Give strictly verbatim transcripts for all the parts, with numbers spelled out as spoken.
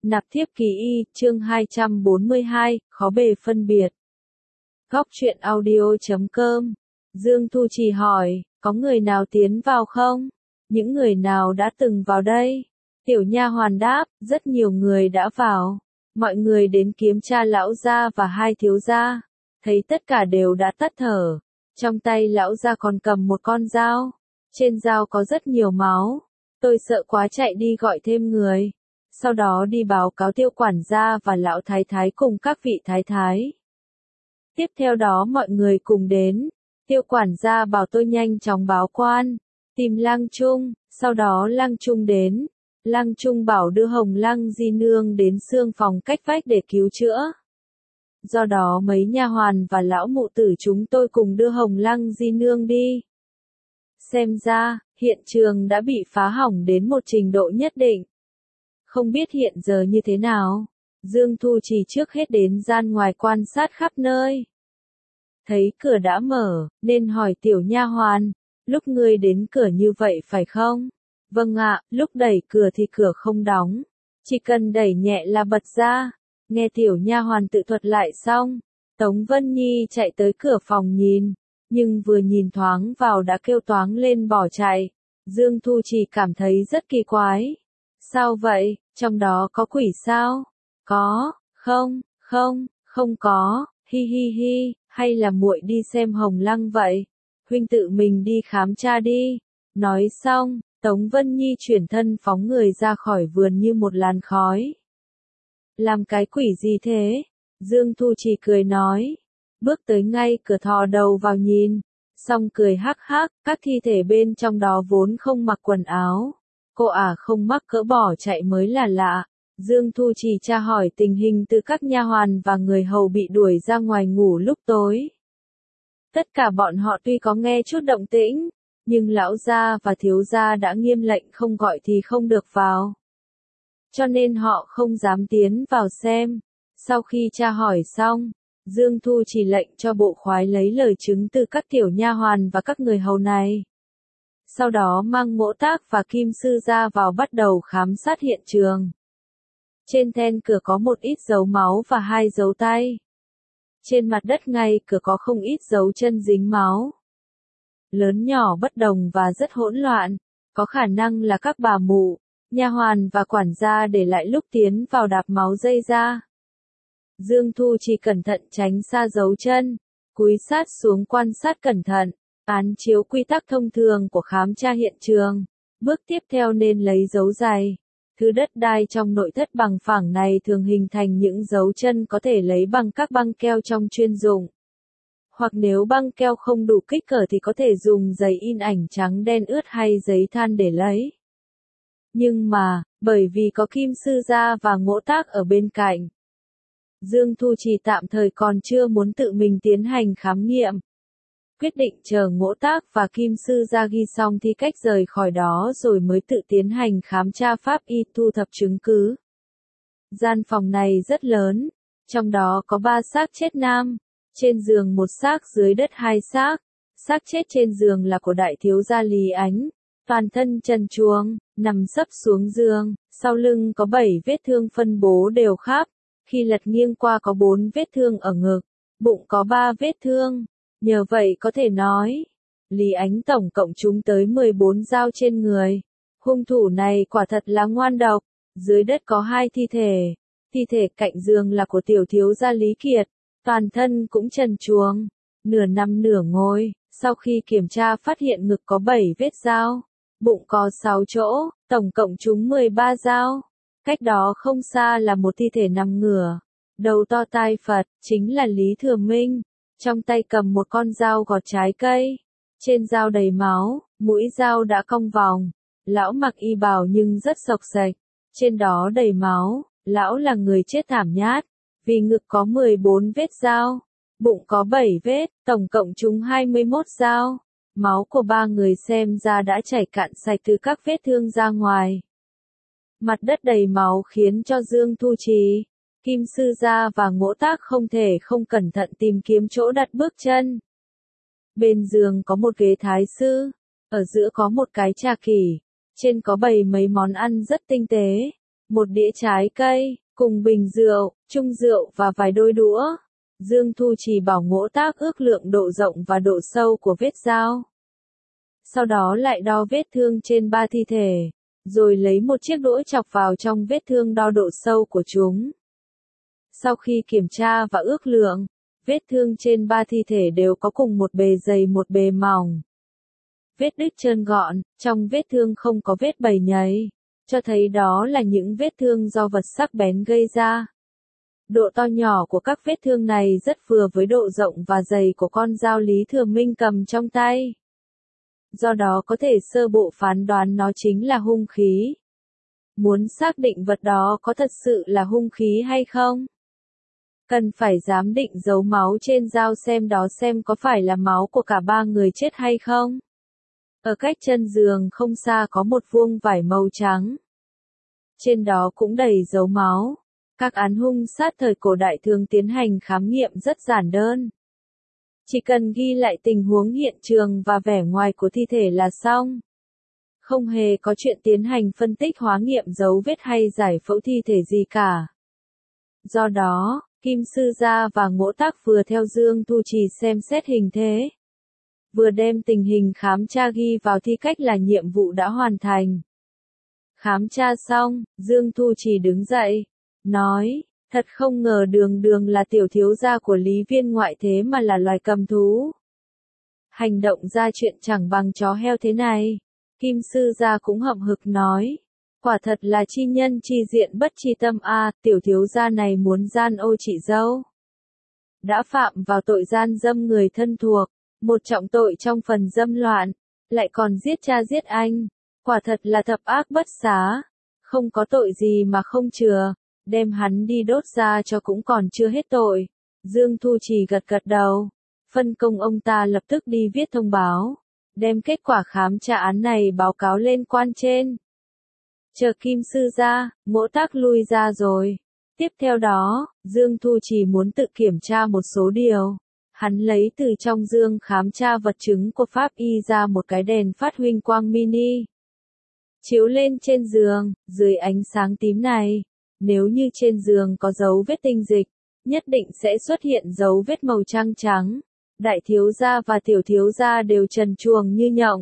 Nạp thiếp kỳ y, chương hai trăm bốn mươi hai, khó bề phân biệt. Góc truyện audio chấm com. Dương Thu Trì hỏi, có người nào tiến vào không? Những người nào đã từng vào đây? Tiểu nha hoàn đáp, rất nhiều người đã vào. Mọi người đến kiếm tra lão gia và hai thiếu gia. Thấy tất cả đều đã tắt thở. Trong tay lão gia còn cầm một con dao. Trên dao có rất nhiều máu. Tôi sợ quá chạy đi gọi thêm người. Sau đó đi báo cáo Tiêu quản gia và lão thái thái cùng các vị thái thái. Tiếp theo đó mọi người cùng đến. Tiêu quản gia bảo tôi nhanh chóng báo quan, tìm Lang Trung, sau đó Lang Trung đến. Lang Trung bảo đưa Hồng Lăng di nương đến xương phòng cách vách để cứu chữa. Do đó mấy nha hoàn và lão mụ tử chúng tôi cùng đưa Hồng Lăng di nương đi. Xem ra, hiện trường đã bị phá hỏng đến một trình độ nhất định. Không biết hiện giờ như thế nào. Dương Thu Trì trước hết đến gian ngoài quan sát khắp nơi. Thấy cửa đã mở, nên hỏi tiểu nha hoàn, lúc ngươi đến cửa như vậy phải không? Vâng ạ, lúc đẩy cửa thì cửa không đóng, chỉ cần đẩy nhẹ là bật ra. Nghe tiểu nha hoàn tự thuật lại xong, Tống Vân Nhi chạy tới cửa phòng nhìn, nhưng vừa nhìn thoáng vào đã kêu toáng lên bỏ chạy. Dương Thu Trì cảm thấy rất kỳ quái. Sao vậy, trong đó có quỷ sao? Có, không, không, không có, hi hi hi, hay là muội đi xem Hồng Lăng vậy? Huynh tự mình đi khám tra đi. Nói xong, Tống Vân Nhi chuyển thân phóng người ra khỏi vườn như một làn khói. Làm cái quỷ gì thế? Dương Thu Trì cười nói. Bước tới ngay cửa thò đầu vào nhìn. Xong cười hắc hắc, các thi thể bên trong đó vốn không mặc quần áo. Cô ả không mắc cỡ bỏ chạy mới là lạ. Dương Thu Trì tra hỏi tình hình từ các nha hoàn và người hầu bị đuổi ra ngoài ngủ lúc tối. Tất cả bọn họ tuy có nghe chút động tĩnh, nhưng lão gia và thiếu gia đã nghiêm lệnh không gọi thì không được vào. Cho nên họ không dám tiến vào xem. Sau khi tra hỏi xong, Dương Thu Trì lệnh cho bộ khoái lấy lời chứng từ các tiểu nha hoàn và các người hầu này. Sau đó mang Mỗ Tác và Kim Sư ra vào bắt đầu khám sát hiện trường. Trên then cửa có một ít dấu máu và hai dấu tay. Trên mặt đất ngay cửa có không ít dấu chân dính máu. Lớn nhỏ bất đồng và rất hỗn loạn, có khả năng là các bà mụ, nha hoàn và quản gia để lại lúc tiến vào đạp máu dây ra. Dương Thu chỉ cẩn thận tránh xa dấu chân, cúi sát xuống quan sát cẩn thận, án chiếu quy tắc thông thường của khám tra hiện trường. Bước tiếp theo nên lấy dấu giày. Thứ đất đai trong nội thất bằng phẳng này thường hình thành những dấu chân có thể lấy bằng các băng keo trong chuyên dụng. Hoặc nếu băng keo không đủ kích cỡ thì có thể dùng giấy in ảnh trắng đen ướt hay giấy than để lấy. Nhưng mà, bởi vì có Kim Sư gia và Mỗ Tác ở bên cạnh, Dương Thu Trì tạm thời còn chưa muốn tự mình tiến hành khám nghiệm. Quyết định chờ Mỗ Tác và Kim Sư gia ghi xong thì cách rời khỏi đó rồi mới tự tiến hành khám tra pháp y thu thập chứng cứ. Gian phòng này rất lớn, trong đó có ba xác chết nam, trên giường một xác dưới đất hai xác. Xác chết trên giường là của đại thiếu gia Lý Ánh, toàn thân trần truồng, nằm sấp xuống giường, sau lưng có bảy vết thương phân bố đều khắp, khi lật nghiêng qua có bốn vết thương ở ngực, bụng có ba vết thương. Nhờ vậy có thể nói, Lý Ánh tổng cộng trúng tới mười bốn dao trên người. Hung thủ này quả thật là ngoan độc. Dưới đất có hai thi thể. Thi thể cạnh giường là của tiểu thiếu gia Lý Kiệt, toàn thân cũng trần truồng, nửa nằm nửa ngồi. Sau khi kiểm tra phát hiện ngực có bảy vết dao, bụng có sáu chỗ, tổng cộng trúng mười ba dao. Cách đó không xa là một thi thể nằm ngửa, đầu to tai Phật, chính là Lý Thừa Minh. Trong tay cầm một con dao gọt trái cây, trên dao đầy máu, mũi dao đã cong vòng. Lão mặc y bào nhưng rất xộc xệch, trên đó đầy máu. Lão là người chết thảm nhát, vì ngực có mười bốn vết dao, bụng có bảy vết, tổng cộng trúng hai mươi mốt dao. Máu của ba người xem ra đã chảy cạn sạch từ các vết thương ra ngoài. Mặt đất đầy máu khiến cho Dương Thu Trì, Kim Sư gia và Mỗ Tác không thể không cẩn thận tìm kiếm chỗ đặt bước chân. Bên giường có một ghế thái sư, ở giữa có một cái trà kỷ, trên có bày mấy món ăn rất tinh tế. một đĩa trái cây, cùng bình rượu, chung rượu và vài đôi đũa. Dương Thu Trì bảo Ngỗ Tác ước lượng độ rộng và độ sâu của vết dao. Sau đó lại đo vết thương trên ba thi thể, rồi lấy một chiếc đũa chọc vào trong vết thương đo độ sâu của chúng. Sau khi kiểm tra và ước lượng, vết thương trên ba thi thể đều có cùng một bề dày một bề mỏng. Vết đứt trơn gọn, trong vết thương không có vết bầy nhầy, cho thấy đó là những vết thương do vật sắc bén gây ra. Độ to nhỏ của các vết thương này rất vừa với độ rộng và dày của con dao Lý Thừa Minh cầm trong tay. Do đó có thể sơ bộ phán đoán nó chính là hung khí. Muốn xác định vật đó có thật sự là hung khí hay không, cần phải giám định dấu máu trên dao xem đó xem có phải là máu của cả ba người chết hay không. Ở cách chân giường không xa có một vuông vải màu trắng. Trên đó cũng đầy dấu máu. Các án hung sát thời cổ đại thường tiến hành khám nghiệm rất giản đơn. Chỉ cần ghi lại tình huống hiện trường và vẻ ngoài của thi thể là xong. Không hề có chuyện tiến hành phân tích hóa nghiệm dấu vết hay giải phẫu thi thể gì cả. Do đó, Kim Sư Gia và Ngỗ Tác vừa theo Dương Thu Trì xem xét hình thế, vừa đem tình hình khám tra ghi vào thi cách là nhiệm vụ đã hoàn thành. Khám tra xong, Dương Thu Trì đứng dậy, nói, thật không ngờ Đường Đường là tiểu thiếu gia của Lý Viên Ngoại thế mà là loài cầm thú. Hành động ra chuyện chẳng bằng chó heo thế này. Kim Sư Gia cũng hậm hực nói, quả thật là chi nhân chi diện bất chi tâm a, tiểu thiếu gia này muốn gian ô chị dâu. Đã phạm vào tội gian dâm người thân thuộc, một trọng tội trong phần dâm loạn, lại còn giết cha giết anh, quả thật là thập ác bất xá, không có tội gì mà không chừa, đem hắn đi đốt ra cho cũng còn chưa hết tội. Dương Thu Trì gật gật đầu, phân công ông ta lập tức đi viết thông báo, đem kết quả khám tra án này báo cáo lên quan trên. Chờ Kim Sư Gia, Ngỗ Tác lui ra rồi. Tiếp theo đó, Dương Thu Trì muốn tự kiểm tra một số điều. Hắn lấy từ trong dương khám tra vật chứng của Pháp Y ra một cái đèn phát huỳnh quang mini. Chiếu lên trên giường, dưới ánh sáng tím này, nếu như trên giường có dấu vết tinh dịch, nhất định sẽ xuất hiện dấu vết màu trắng trắng. Đại thiếu gia và tiểu thiếu gia đều trần truồng như nhộng.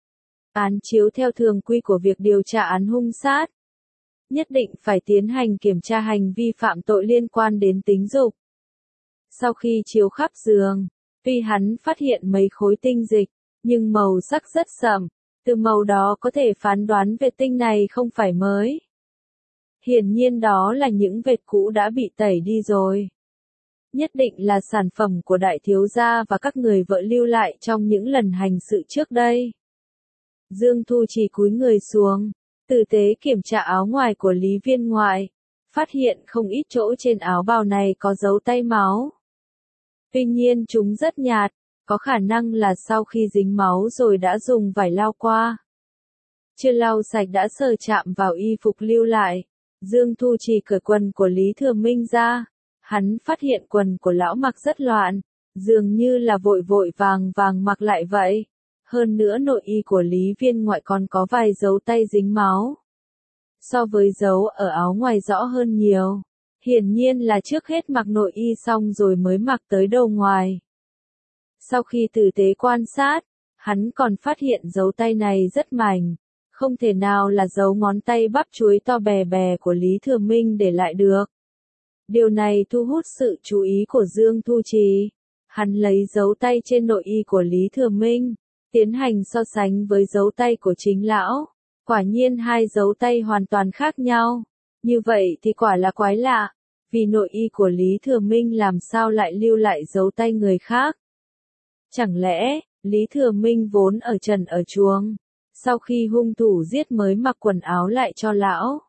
Án chiếu theo thường quy của việc điều tra án hung sát. Nhất định phải tiến hành kiểm tra hành vi phạm tội liên quan đến tính dục. Sau khi chiếu khắp giường, tuy hắn phát hiện mấy khối tinh dịch, nhưng màu sắc rất sẫm, từ màu đó có thể phán đoán vệt tinh này không phải mới. Hiển nhiên đó là những vệt cũ đã bị tẩy đi rồi. Nhất định là sản phẩm của đại thiếu gia và các người vợ lưu lại trong những lần hành sự trước đây. Dương Thu Trì cúi người xuống, tử tế kiểm tra áo ngoài của Lý Viên Ngoại, phát hiện không ít chỗ trên áo bào này có dấu tay máu. Tuy nhiên chúng rất nhạt, có khả năng là sau khi dính máu rồi đã dùng vải lau qua. Chưa lau sạch đã sờ chạm vào y phục lưu lại. Dương Thu Trì cởi quần của Lý Thừa Minh ra. Hắn phát hiện quần của lão mặc rất loạn, dường như là vội vội vàng vàng mặc lại vậy. Hơn nữa nội y của Lý Viên Ngoại còn có vài dấu tay dính máu. So với dấu ở áo ngoài rõ hơn nhiều. Hiển nhiên là trước hết mặc nội y xong rồi mới mặc tới đầu ngoài. Sau khi tử tế quan sát, hắn còn phát hiện dấu tay này rất mảnh, không thể nào là dấu ngón tay bắp chuối to bè bè của Lý Thừa Minh để lại được. Điều này thu hút sự chú ý của Dương Thu Trì. Hắn lấy dấu tay trên nội y của Lý Thừa Minh, tiến hành so sánh với dấu tay của chính lão. Quả nhiên hai dấu tay hoàn toàn khác nhau. Như vậy thì quả là quái lạ, vì nội y của Lý Thừa Minh làm sao lại lưu lại dấu tay người khác? Chẳng lẽ, Lý Thừa Minh vốn ở trần ở chuồng, sau khi hung thủ giết mới mặc quần áo lại cho lão?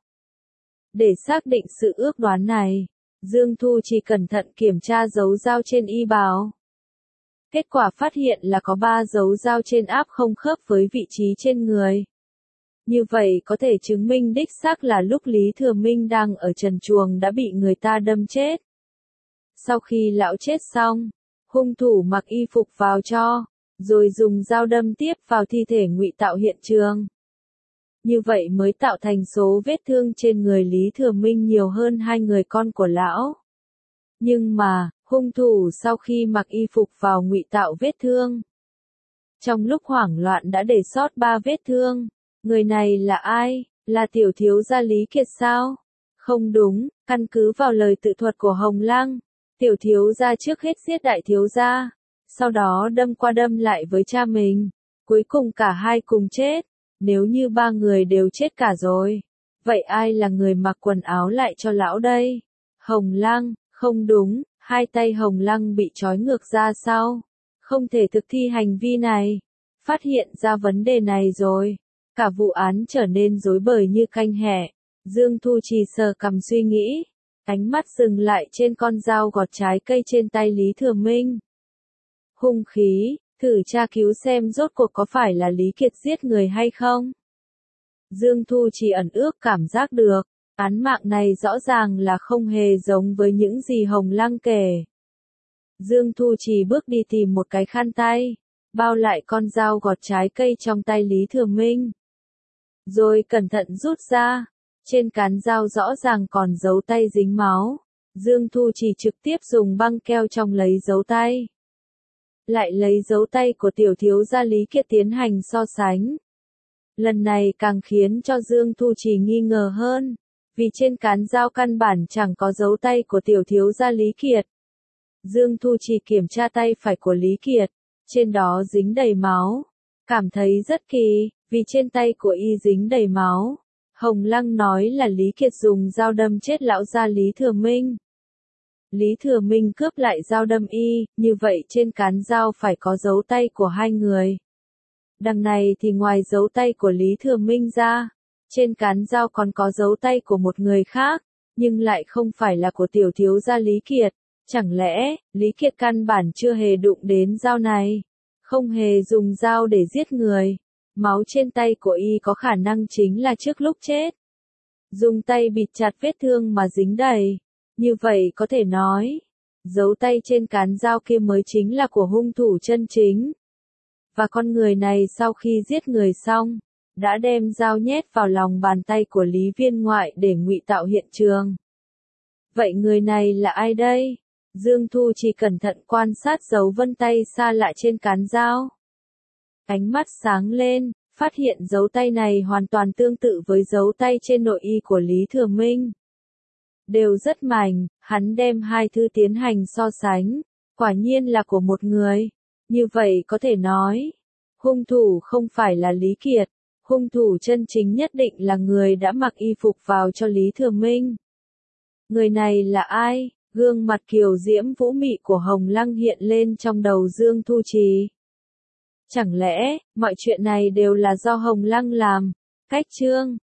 Để xác định sự ước đoán này, Dương Thu chỉ cẩn thận kiểm tra dấu dao trên y bào. Kết quả phát hiện là có ba dấu dao trên áp không khớp với vị trí trên người. Như vậy có thể chứng minh đích xác là lúc Lý Thừa Minh đang ở trần chuồng đã bị người ta đâm chết. Sau khi lão chết xong, hung thủ mặc y phục vào cho, rồi dùng dao đâm tiếp vào thi thể ngụy tạo hiện trường. như vậy mới tạo thành số vết thương trên người Lý Thừa Minh nhiều hơn hai người con của lão. Nhưng mà, hung thủ sau khi mặc y phục vào ngụy tạo vết thương. Trong lúc hoảng loạn đã để sót ba vết thương. Người này là ai? Là tiểu thiếu gia Lý Kiệt sao? Không đúng, căn cứ vào lời tự thuật của Hồng Lăng, tiểu thiếu gia trước hết giết đại thiếu gia, sau đó đâm qua đâm lại với cha mình, cuối cùng cả hai cùng chết. Nếu như ba người đều chết cả rồi, vậy ai là người mặc quần áo lại cho lão đây? Hồng Lăng, không đúng, hai tay Hồng Lăng bị trói ngược ra sau, không thể thực thi hành vi này. Phát hiện ra vấn đề này rồi, cả vụ án trở nên rối bời như canh hẹ. Dương Thu Trì sờ cằm suy nghĩ, ánh mắt dừng lại trên con dao gọt trái cây trên tay Lý Thừa Minh. Hung khí, thử tra cứu xem rốt cuộc có phải là Lý Kiệt giết người hay không. Dương Thu Trì ẩn ước cảm giác được, án mạng này rõ ràng là không hề giống với những gì Hồng Lăng kể. Dương Thu Trì bước đi tìm một cái khăn tay, bao lại con dao gọt trái cây trong tay Lý Thừa Minh. Rồi cẩn thận rút ra, trên cán dao rõ ràng còn dấu tay dính máu. Dương Thu Trì trực tiếp dùng băng keo trong lấy dấu tay. Lại lấy dấu tay của tiểu thiếu gia Lý Kiệt tiến hành so sánh. Lần này càng khiến cho Dương Thu Trì nghi ngờ hơn, vì trên cán dao căn bản chẳng có dấu tay của tiểu thiếu gia Lý Kiệt. Dương Thu Trì kiểm tra tay phải của Lý Kiệt, trên đó dính đầy máu, cảm thấy rất kỳ, vì trên tay của y dính đầy máu. Hồng Lăng nói là Lý Kiệt dùng dao đâm chết lão gia Lý Thừa Minh. Lý Thừa Minh cướp lại dao đâm y, như vậy trên cán dao phải có dấu tay của hai người. Đằng này thì ngoài dấu tay của Lý Thừa Minh ra, trên cán dao còn có dấu tay của một người khác, nhưng lại không phải là của tiểu thiếu gia Lý Kiệt. Chẳng lẽ, Lý Kiệt căn bản chưa hề đụng đến dao này, không hề dùng dao để giết người. Máu trên tay của y có khả năng chính là trước lúc chết, dùng tay bịt chặt vết thương mà dính đầy. Như vậy có thể nói, dấu tay trên cán dao kia mới chính là của hung thủ chân chính. Và con người này sau khi giết người xong, đã đem dao nhét vào lòng bàn tay của Lý Viên Ngoại để ngụy tạo hiện trường. Vậy người này là ai đây? Dương Thu chỉ cẩn thận quan sát dấu vân tay xa lạ trên cán dao. Ánh mắt sáng lên, phát hiện dấu tay này hoàn toàn tương tự với dấu tay trên nội y của Lý Thừa Minh. Đều rất mảnh, hắn đem hai thứ tiến hành so sánh, quả nhiên là của một người. Như vậy có thể nói, hung thủ không phải là Lý Kiệt, hung thủ chân chính nhất định là người đã mặc y phục vào cho Lý Thừa Minh. Người này là ai? Gương mặt kiều diễm vũ mị của Hồng Lăng hiện lên trong đầu Dương Thu Trì. Chẳng lẽ, mọi chuyện này đều là do Hồng Lăng làm? Cách chương